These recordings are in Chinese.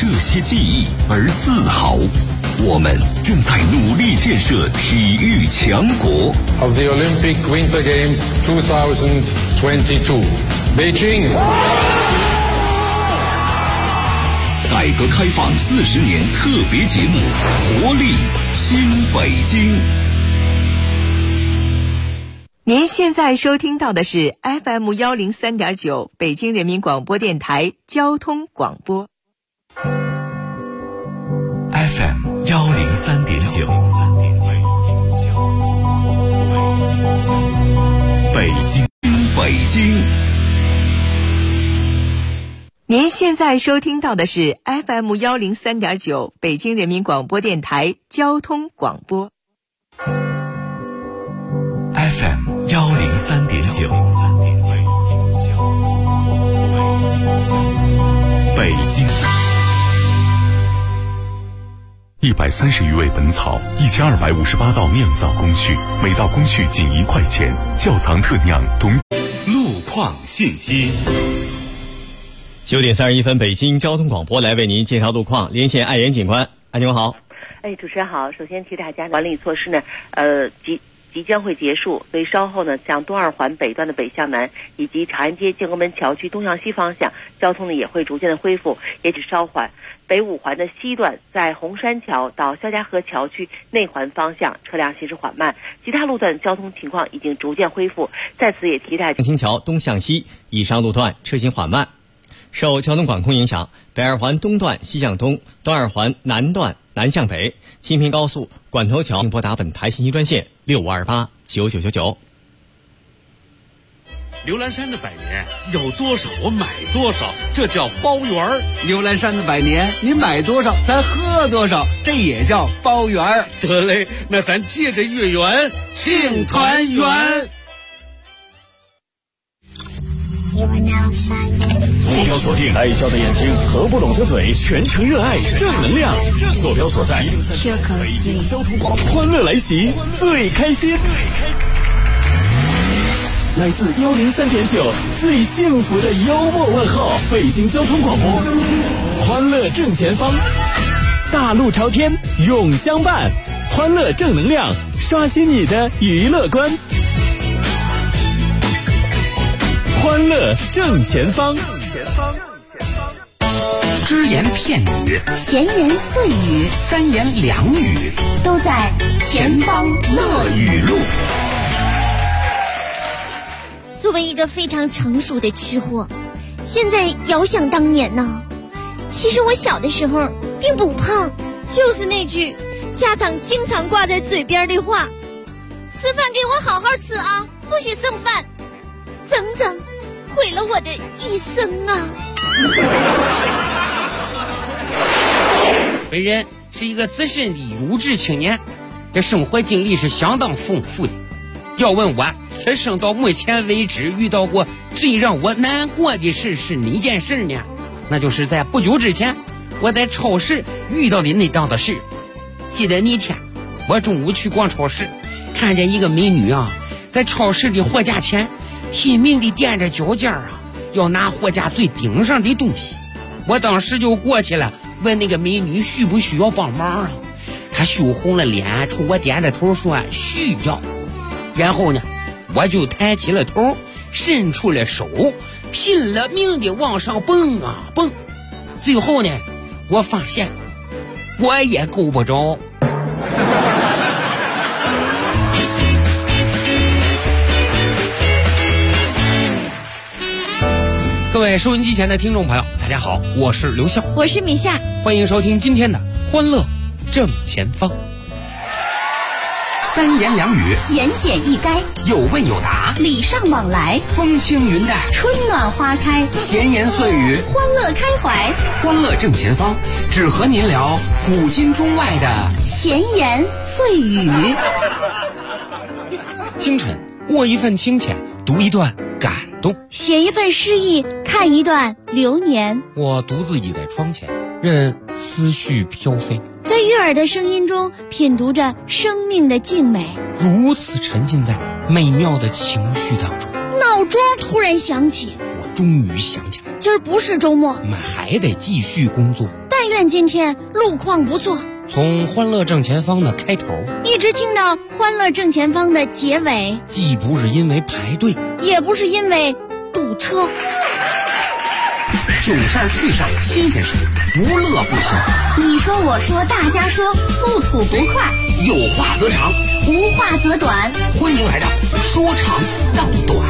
这些记忆而自豪。我们正在努力建设体育强国。 Of the Olympic Winter Games 2022, Beijing。 改革开放40年特别节目，活力新北京。 您现在收听到的是 FM 103.9北京人民广播电台交通广播。 FM 103.9，北京。 您现在收听到的是 FM 103.9北京人民广播电台交通广播。 FM 103.9，北京。130余味本草，1258道酿造工序，每道工序仅1块钱。窖藏特酿路况信息。 9点31分，北京交通广播来为您介绍路况，连线爱言警官。您好。 主持人好。首先提大家管理措施呢，即将会结束，所以稍后呢，像东二环北段的北向南以及长安街建国门桥区东向西方向交通呢也会逐渐的恢复，也只稍缓。北五环的西段在红山桥到肖家河桥区内环方向车辆行驶缓慢，其他路段交通情况已经逐渐恢复。在此也提大家， 青桥东向西以上路段车行缓慢。受交通管控影响，北二环东段西向东，东二环南段南向北，青平高速管头桥拨打本台信息专线65289999。 牛栏山的百年有多少我买多少，这叫包圆儿。 牛栏山的百年你买多少咱喝多少，这也叫包圆儿。 得嘞，那咱借着月圆庆团圆。 目标锁定爱笑的眼睛和不拢的嘴，全程热爱正能量。坐标所在北京交通广播，欢乐来袭最开心。来自103.9最幸福的幽默问候，北京交通广播，欢乐正前方，大路朝天永相伴，欢乐正能量，刷新你的娱乐观。欢乐正前方， 只言片语， 闲言碎语， 三言两语， 都在前方乐语录。作为一个非常成熟的吃货，现在遥想当年呢，其实我小的时候并不胖，就是那句家长经常挂在嘴边的话：吃饭给我好好吃啊，不许剩饭。整整毁了我的一生啊！ 本人是一个资深的优质青年，这生活经历是相当丰富的。要问我此生到目前为止遇到过最让我难过的事是哪件事呢？那就是在不久之前我在超市遇到的那档子事。记得那天我中午去逛超市，看见一个美女啊，在超市的货架前拼命地踮着脚尖啊，要拿货架最顶上的东西。我当时就过去了，问那个美女需不需要帮忙啊？她羞红了脸，冲我点着头说需要。然后呢，我就抬起了头，伸出了手，拼了命地往上蹦啊蹦。最后呢，我发现我也够不着。各位收音机前的听众朋友，大家好，我是刘笑， 我是米夏， 欢迎收听今天的欢乐正前方。 三言两语， 言简意赅， 有问有答， 礼尚往来， 风轻云淡， 春暖花开， 闲言碎语， 欢乐开怀。 欢乐正前方，只和您聊古今中外的闲言碎语。 清晨，握一份清浅，读一段感动， 写一份诗意，看一段流年。 我独自倚在窗前，任思绪飘飞， 在悦耳的声音中品读着生命的静美， 如此沉浸在美妙的情绪当中。 闹钟突然响起， 我终于想起来， 今儿不是周末， 我们还得继续工作。 但愿但今天路况不错。 从欢乐正前方的开头一直听到欢乐正前方的结尾， 既不是因为排队， 也不是因为堵车。 囧事儿趣事儿新鲜事儿，不乐不行。 你说我说大家说，不吐不快， 有话则长， 无话则短。 欢迎来到说长道短。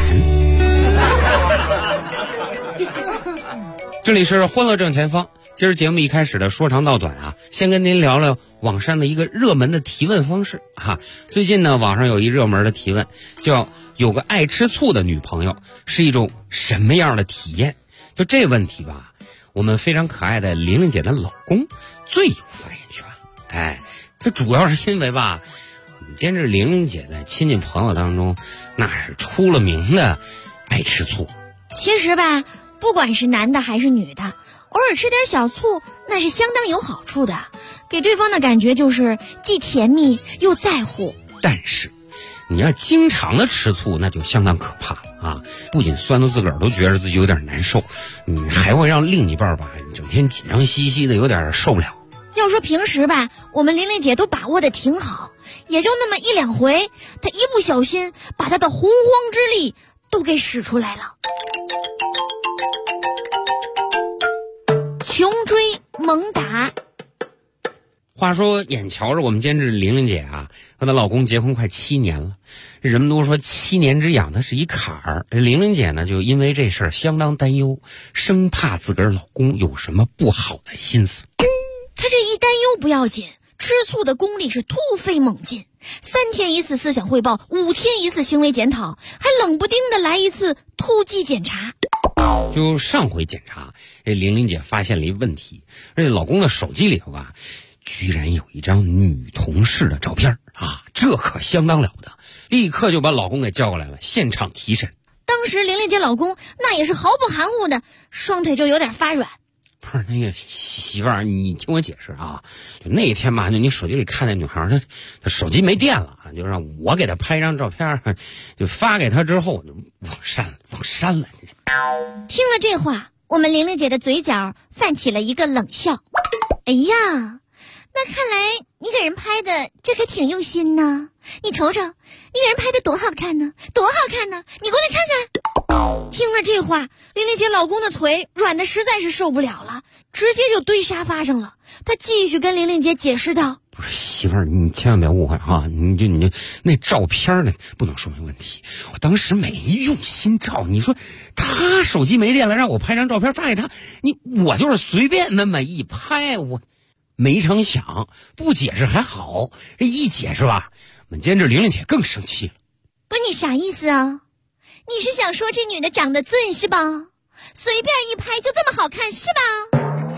这里是欢乐正前方。今儿节目一开始的说长道短啊，先跟您聊聊网上的一个热门的提问方式啊。最近呢，网上有一热门的提问，叫有个爱吃醋的女朋友是一种什么样的体验？就这问题吧，我们非常可爱的玲玲姐的老公最有发言权。哎，这主要是因为吧，兼着玲玲姐在亲戚朋友当中那是出了名的爱吃醋。 其实吧，不管是男的还是女的，偶尔吃点小醋那是相当有好处的，给对方的感觉就是既甜蜜又在乎。 但是你要经常的吃醋，那就相当可怕啊！不仅酸到自个儿都觉得自己有点难受，还会让另一半吧整天紧张兮兮的，有点受不了。 要说平时吧，我们玲玲姐都把握的挺好，也就那么一两回，她一不小心把她的洪荒之力都给使出来了。穷追猛打。 话说眼瞧着我们监制玲玲姐啊和她老公结婚快7年了，人们都说7年之痒它是一坎儿。玲玲姐呢就因为这事儿相当担忧，生怕自个儿老公有什么不好的心思。 她这一担忧不要紧，吃醋的功力是突飞猛进，3天一次思想汇报，5天一次行为检讨，还冷不丁的来一次突击检查。 就上回检查，这玲玲姐发现了一问题，而且老公的手机里头啊居然有一张女同事的照片啊，这可相当了得，立刻就把老公给叫过来了，现场提审。 当时玲玲姐老公那也是毫不含糊的，双腿就有点发软。 不是那个媳妇儿，你听我解释啊，就那天吧，就你手机里看那女孩，她手机没电了，就让我给她拍张照片，就发给她之后就忘删了。 听了这话，我们玲玲姐的嘴角泛起了一个冷笑。哎呀，那看来你给人拍的这可挺用心呢。你瞅瞅，你给人拍的多好看呢，多好看呢，你过来看看。听了这话，玲玲姐老公的腿软的实在是受不了了，直接就堆沙发上了。他继续跟玲玲姐解释道： 不是媳妇儿，你千万别误会啊，你那照片呢不能说明问题，我当时没用心照。你说他手机没电了，让我拍张照片发给他，我就是随便那么一拍，我没成想不解释还好，这一解释吧，我们监制玲玲姐更生气了。 不是你啥意思啊？你是想说这女的长得俊是吧？随便一拍就这么好看是吧？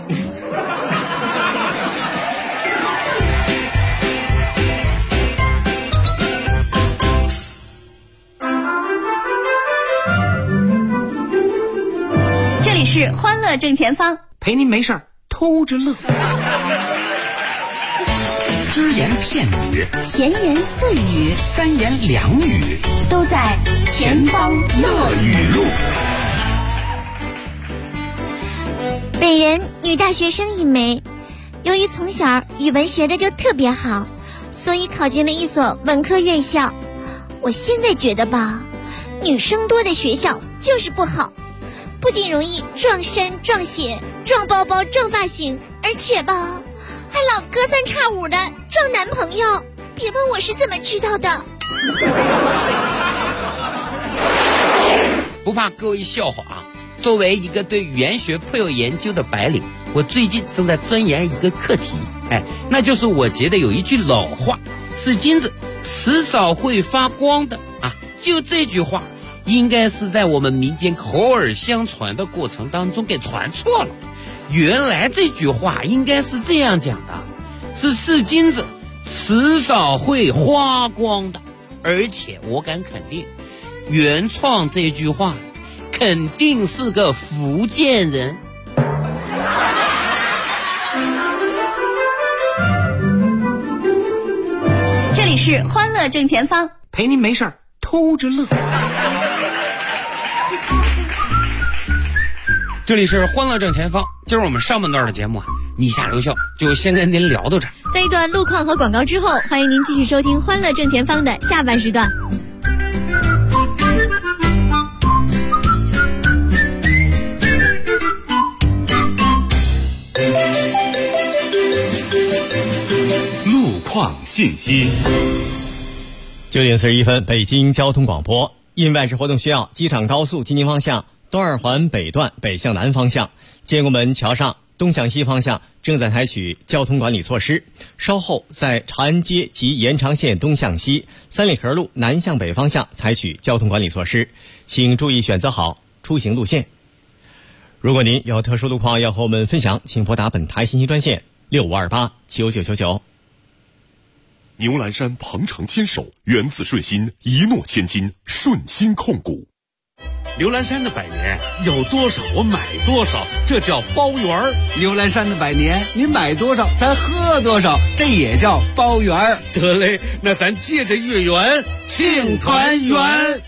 这里是欢乐正前方， 陪您没事偷着乐。只言片语， 闲言碎语 3言2语， 都在前方乐语录。 本人女大学生一枚，由于从小语文学的就特别好，所以考进了一所文科院校。我现在觉得吧，女生多的学校就是不好，不仅容易撞衫撞鞋撞包包撞发型，而且吧还老隔3差5的撞男朋友。别问我是怎么知道的。 不怕各位笑话啊，作为一个对语言学颇有研究的白领，我最近正在钻研一个课题，那就是我觉得有一句老话，是金子迟早会发光的啊，就这句话应该是在我们民间口耳相传的过程当中给传错了。原来这句话应该是这样讲的，是金子迟早会花光的，而且我敢肯定，原创这句话肯定是个福建人。 这里是欢乐正前方， 陪您没事偷着乐。 这里是欢乐正前方，今儿我们上半段的节目啊， 你下留校，就现在您聊到这儿。 在一段路况和广告之后，欢迎您继续收听《欢乐正前方》的下半时段。 路况信息。 9点41分，北京交通广播。因外事活动需要，机场高速京津方向东二环北段北向南方向建国门桥上东向西方向正在采取交通管理措施，稍后在长安街及延长线东向西、三里河路南向北方向采取交通管理措施，请注意选择好出行路线。如果您有特殊路况要和我们分享，请拨打本台信息专线65289999。 牛栏山鹏程牵手，源自顺心，一诺千金，顺心控股。 牛栏山的百年有多少我买多少，这叫包圆儿。 牛栏山的百年，你买多少咱喝多少，这也叫包圆儿。 得嘞，那咱借着月圆庆团圆。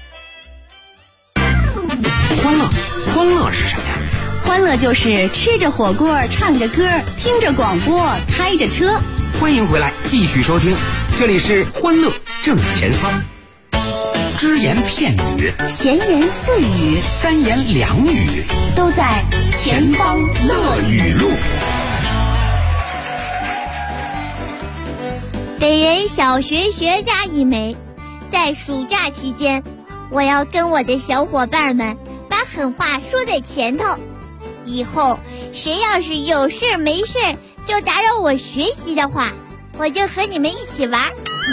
欢乐是什么呀？欢乐就是吃着火锅，唱着歌，听着广播，开着车。 欢迎回来，继续收听，这里是欢乐正前方。只言片语， 闲言碎语， 三言两语， 都在前方乐语录。 本人小学学渣一枚，在暑假期间，我要跟我的小伙伴们把狠话说在前头，以后谁要是有事没事就打扰我学习的话，我就和你们一起玩。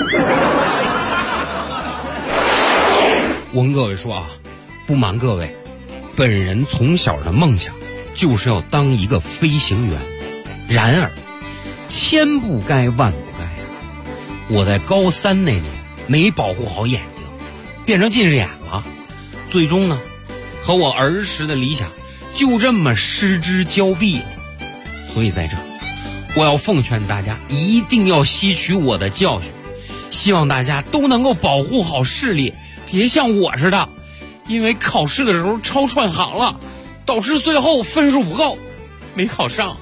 我跟各位说啊，不瞒各位，本人从小的梦想就是要当一个飞行员。然而，千不该万不该啊！我在高3那年没保护好眼睛，变成近视眼了。最终呢，和我儿时的理想就这么失之交臂了。所以在这儿，我要奉劝大家一定要吸取我的教训，希望大家都能够保护好视力，别像我似的，因为考试的时候超串行了，导致最后分数不够，没考上。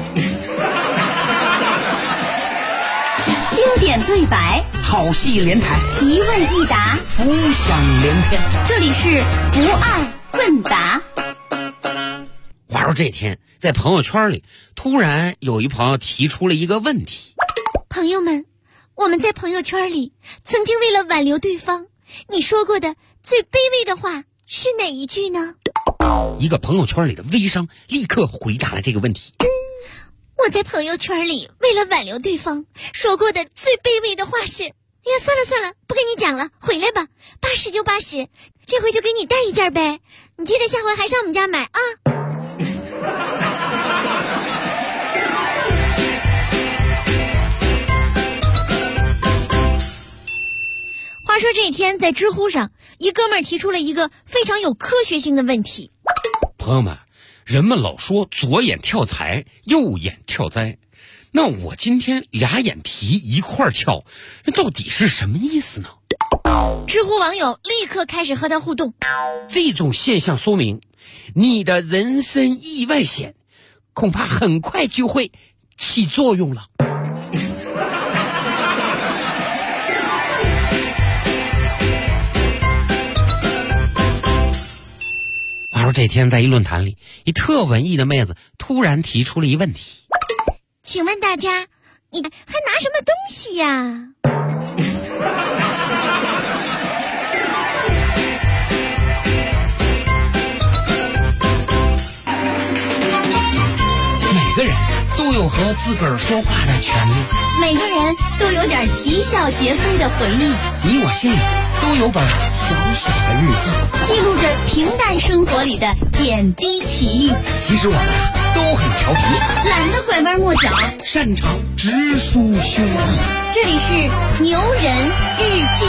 经典对白， 好戏连台， 一问一答， 浮想联翩。 这里是不二问答。 话说这天在朋友圈里，突然有一朋友提出了一个问题： 朋友们，我们在朋友圈里曾经为了挽留对方，你说过的最卑微的话是哪一句呢？ 一个朋友圈里的微商立刻回答了这个问题： 我在朋友圈里为了挽留对方说过的最卑微的话是，哎呀，算了，不跟你讲了，回来吧，80就80，这回就给你带一件呗，你记得下回还上我们家买啊。话说这天在知乎上，一哥们儿提出了一个非常有科学性的问题。 朋友们，人们老说左眼跳财，右眼跳灾，那我今天俩眼皮一块儿跳，那到底是什么意思呢？ 知乎网友立刻开始和他互动。 这种现象说明你的人身意外险恐怕很快就会起作用了。话说这天在一论坛里，一特文艺的妹子突然提出了一问题： 请问大家，你还拿什么东西呀？ 每个人都有和自个儿说话的权利， 每个人都有点啼笑皆非的回忆， 你我心里都有本小小的日记， 记录着平淡生活里的点滴奇遇。 其实我们都很调皮， 懒得拐弯抹角， 擅长直抒胸臆。 这里是牛人日记。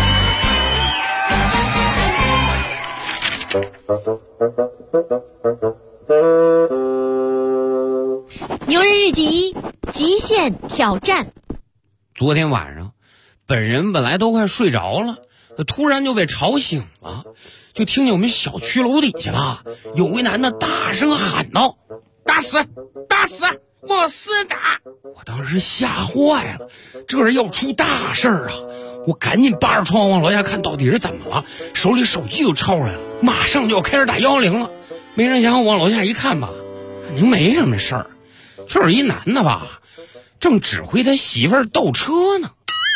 牛人日记极限挑战。 昨天晚上，本人本来都快睡着了，突然就被吵醒了，就听见我们小区楼底下吧，有一男的大声喊道：“打死，打死， 往死打！我当时吓坏了，这是要出大事儿啊！我赶紧扒着窗往楼下看，到底是怎么了？手里手机都抄出来了，马上就要开始打110了。没成想我往楼下一看吧，肯定没什么事儿，就是一男的吧，正指挥他媳妇儿倒车呢。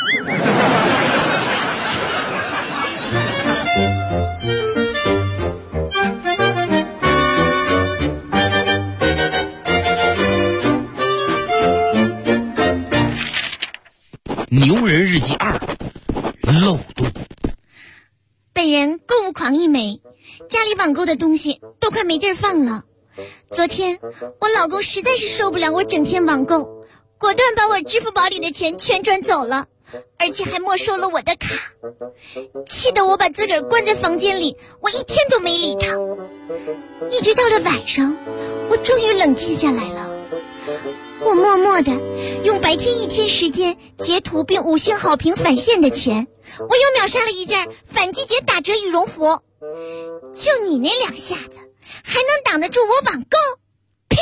牛人日记2，漏洞。 本人购物狂一枚，家里网购的东西都快没地儿放了。昨天我老公实在是受不了我整天网购，果断把我支付宝里的钱全转走了，而且还没收了我的卡，气得我把自个儿关在房间里，我一天都没理他。一直到了晚上，我终于冷静下来了。我默默地用白天1天时间截图并5星好评返现的钱，我又秒杀了一件反季节打折羽绒服。就你那2下子，还能挡得住我网购？呸！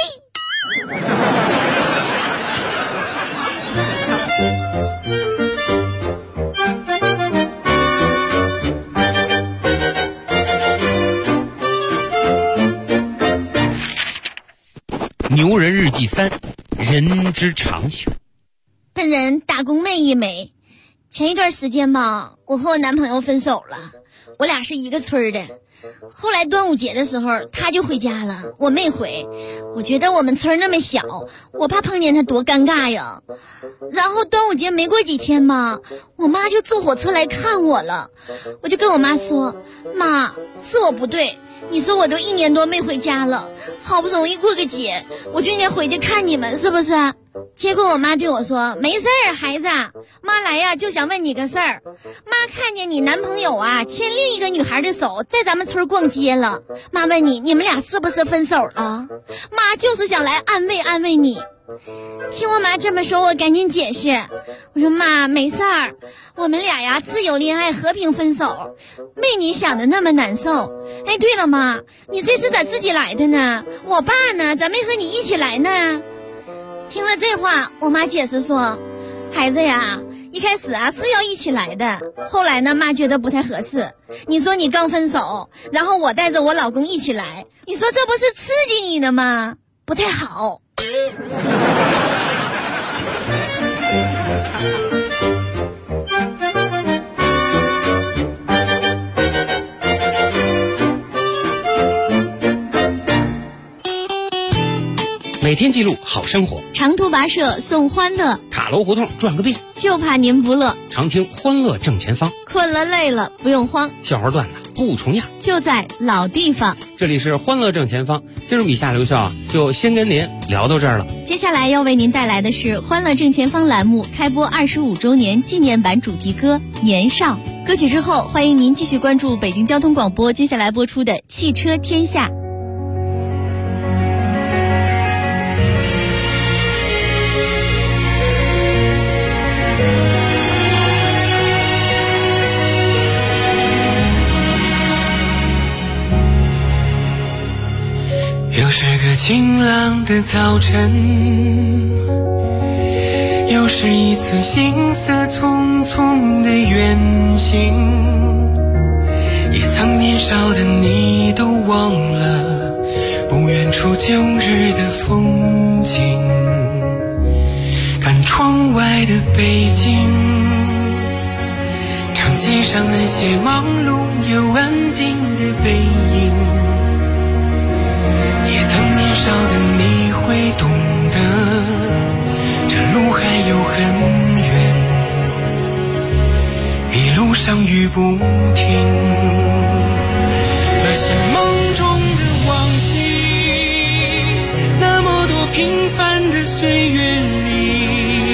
牛人日记3，人之常情。 本人打工妹一枚，前一段时间吧，我和我男朋友分手了，我俩是一个村的。后来端午节的时候他就回家了，我没回。我觉得我们村那么小，我怕碰见他多尴尬呀。然后端午节没过几天嘛，我妈就坐火车来看我了。我就跟我妈说，妈，是我不对，你说我都1年多没回家了，好不容易过个节，我就应该回去看你们，是不是？结果我妈对我说，没事儿，孩子，妈来呀就想问你个事儿。妈看见你男朋友啊牵另一个女孩的手在咱们村逛街了，妈问你们俩是不是分手了？妈就是想来安慰安慰你。听我妈这么说，我赶紧解释，我说妈，没事儿，我们俩呀自由恋爱，和平分手，没你想的那么难受。哎，对了妈，你这次咋自己来的呢？我爸呢？咋没和你一起来呢？听了这话，我妈解释说，孩子呀，一开始啊是要一起来的，后来呢妈觉得不太合适。你说你刚分手，然后我带着我老公一起来，你说这不是刺激你的吗？不太好。 每天记录好生活， 长途跋涉送欢乐， 塔楼胡同转个遍， 就怕您不乐。 常听欢乐正前方， 困了累了不用慌， 笑话段子不重样， 就在老地方。 这里是欢乐正前方，今儿米夏刘笑就先跟您聊到这儿了。 接下来要为您带来的是欢乐正前方栏目开播25周年纪念版主题歌《年少》。歌曲之后，欢迎您继续关注北京交通广播接下来播出的汽车天下。 又是个晴朗的早晨，又是一次行色匆匆的远行，也曾年少的你都忘了不远处旧日的风景。看窗外的北京，长街上那些忙碌又安静的背影，也曾年少的你会懂得，这路还有很远，一路上雨不停。那些梦中的往昔，那么多平凡的岁月里，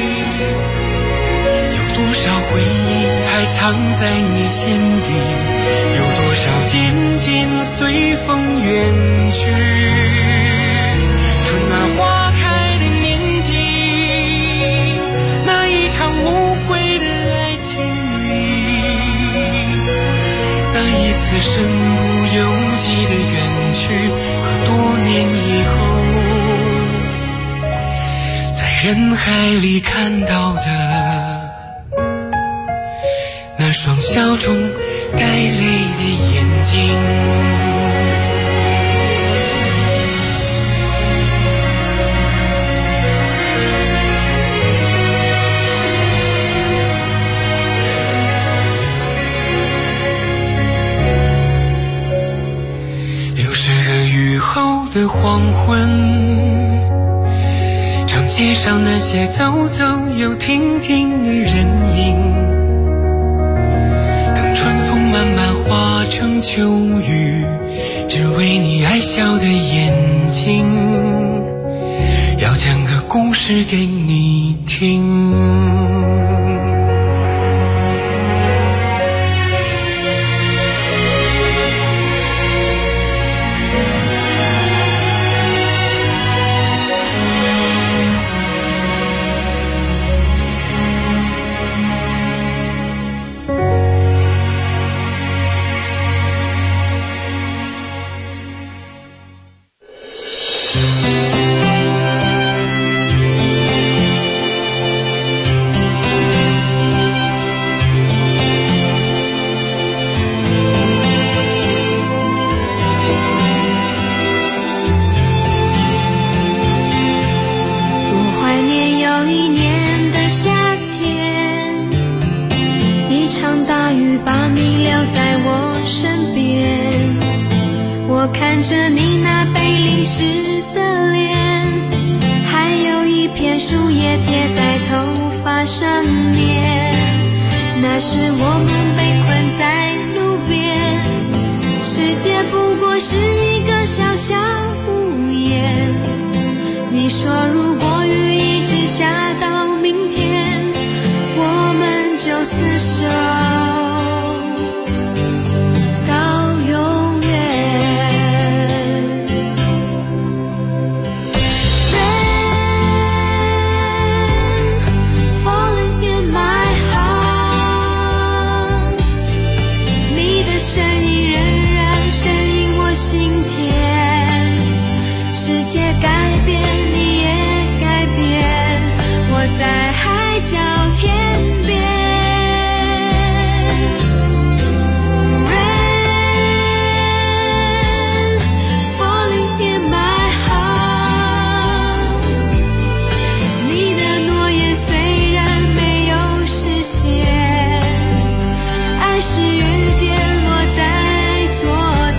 有多少回忆还藏在你心底，有多少渐渐随风远去。春暖花开的年纪，那一场无悔的爱情里，那一次身不由己的远去，和多年以后人海里看到的那双笑中带泪的眼睛。60个雨后的黄昏，长街上那些走走又停停的人影，等春风慢慢化成秋雨，只为你爱笑的眼睛，要讲个故事给你听。 看着你那被淋湿的脸，还有一片树叶贴在头发上面，那时我们被困在路边，世界不过是一个小小屋檐。你说如果雨一直下到明天，我们就厮守在海角天边 Rain falling in my heart， 你的诺言虽然没有实现，爱是雨点落在昨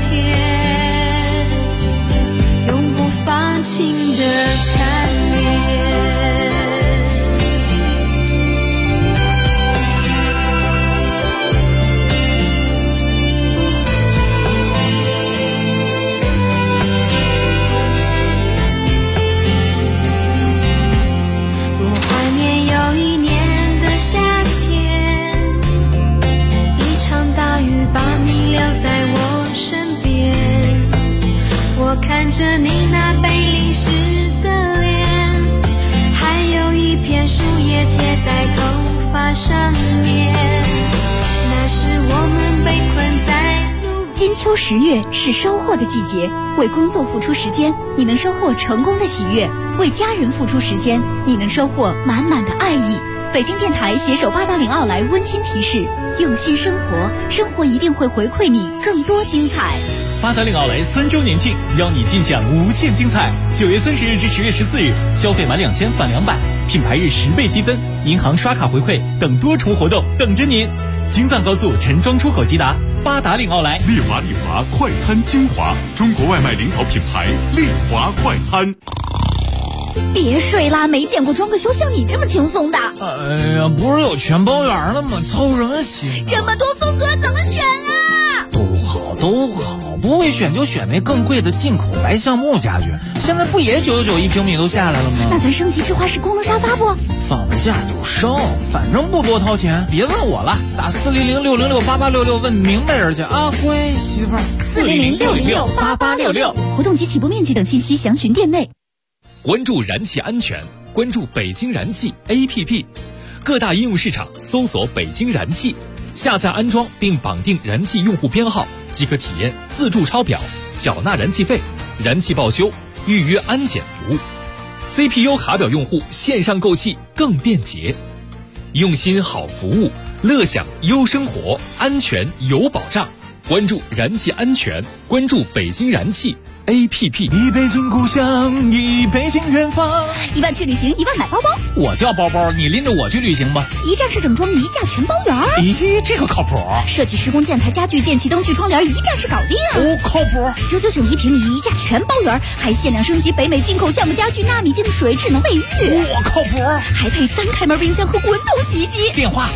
天，永不放晴的缠绵。看着你那被淋湿的脸，还有一片树叶贴在头发上面，那时我们被困在路边。 金秋10月是收获的季节，为工作付出时间，你能收获成功的喜悦；为家人付出时间，你能收获满满的爱意。北京电台携手八达岭奥莱温馨提示：用心生活，生活一定会回馈你更多精彩。 八达岭奥莱3周年庆，邀你尽享无限精彩。9月30日至10月14日，消费满2000返200，品牌日10倍积分，银行刷卡回馈等多重活动等着您。京藏高速陈庄出口即达，八达岭奥莱。 丽华快餐精华，中国外卖领导品牌丽华快餐。 别睡啦，没见过装个修像你这么轻松的。 哎呀，不是有全包圆了吗？操什么心啊？ 这么多风格怎么选啊？ 都好，不会选就选那更贵的进口白橡木家具，现在不也9991平米都下来了吗？ 那咱升级智化式功能沙发不？ 放了假就升，反正不多掏钱。别问我了，打400-606-8866问明白人去啊，乖媳妇儿。 400-606-8866，活动及起步面积等信息详询店内。 关注燃气安全，关注北京燃气 APP， 各大应用市场搜索北京燃气，下载安装并绑定燃气用户编号，即可体验自助抄表、缴纳燃气费、燃气报修、预约安检服务。 CPU 卡表用户线上购气更便捷。用心好服务，乐享优生活，安全有保障。关注燃气安全，关注北京燃气 APP。 一北京故乡，一北京远方。 1万去旅行，1万买包包。 我叫包包，你拎着我去旅行吧。 一站式整装，一价全包圆。 咦，这个靠谱。 设计施工建材家具电器灯具窗帘一站式搞定。 哦，靠谱。 999一平米，一价全包圆，还限量升级北美进口橡木家具纳米净水智能卫浴。 我靠谱。 还配3开门冰箱和滚筒洗衣机。 电话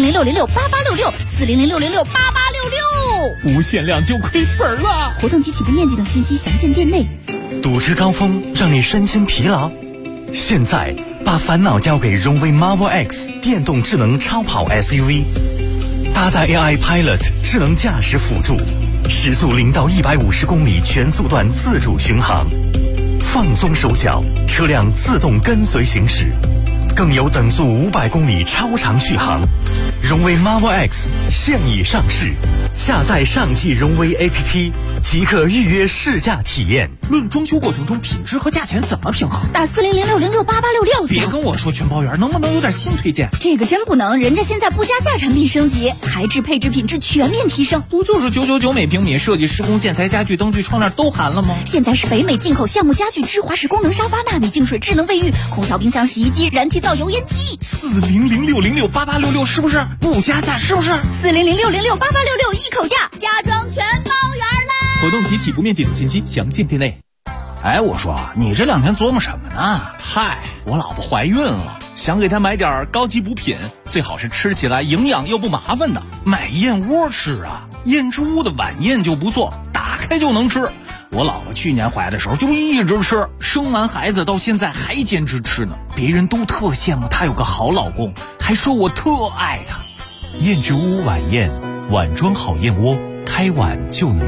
400-606-8866，400-606-8866。 无限量就亏本了。 活动及起步面积等信息详见店内。 堵车高峰让你身心疲劳，现在把烦恼交给荣威 Marvel X 电动智能超跑 SUV， 搭载 AI Pilot 智能驾驶辅助，时速0到150公里全速段自主巡航，放松手脚，车辆自动跟随行驶，更有等速500公里超长续航。荣威 Marvel X 现已上市，下载上汽荣威 APP 即可预约试驾体验。 论装修过程中品质和价钱怎么平衡？ 打400-606-8866。 别跟我说全包圆，能不能有点新推荐？ 这个真不能，人家现在不加价产品升级，材质配置品质全面提升。 不就是999每平米，设计施工建材家具灯具窗帘都含了吗？ 现在是北美进口橡木家具芝华士功能沙发纳米净水智能卫浴空调冰箱洗衣机燃气灶油烟机。 400-606-8866是不是？不加价是不是 ？400-606-8866一口价，家装全包圆啦！ 活动及起步面积等信息详见店内。哎，我说你这2天琢磨什么呢？嗨，我老婆怀孕了，想给她买点高级补品，最好是吃起来营养又不麻烦的。买燕窝吃啊，燕之屋的晚宴就不错，打开就能吃。我老婆去年怀的时候就一直吃，生完孩子到现在还坚持吃呢。别人都特羡慕她有个好老公，还说我特爱她。燕之屋晚宴，碗装好燕窝，开碗就能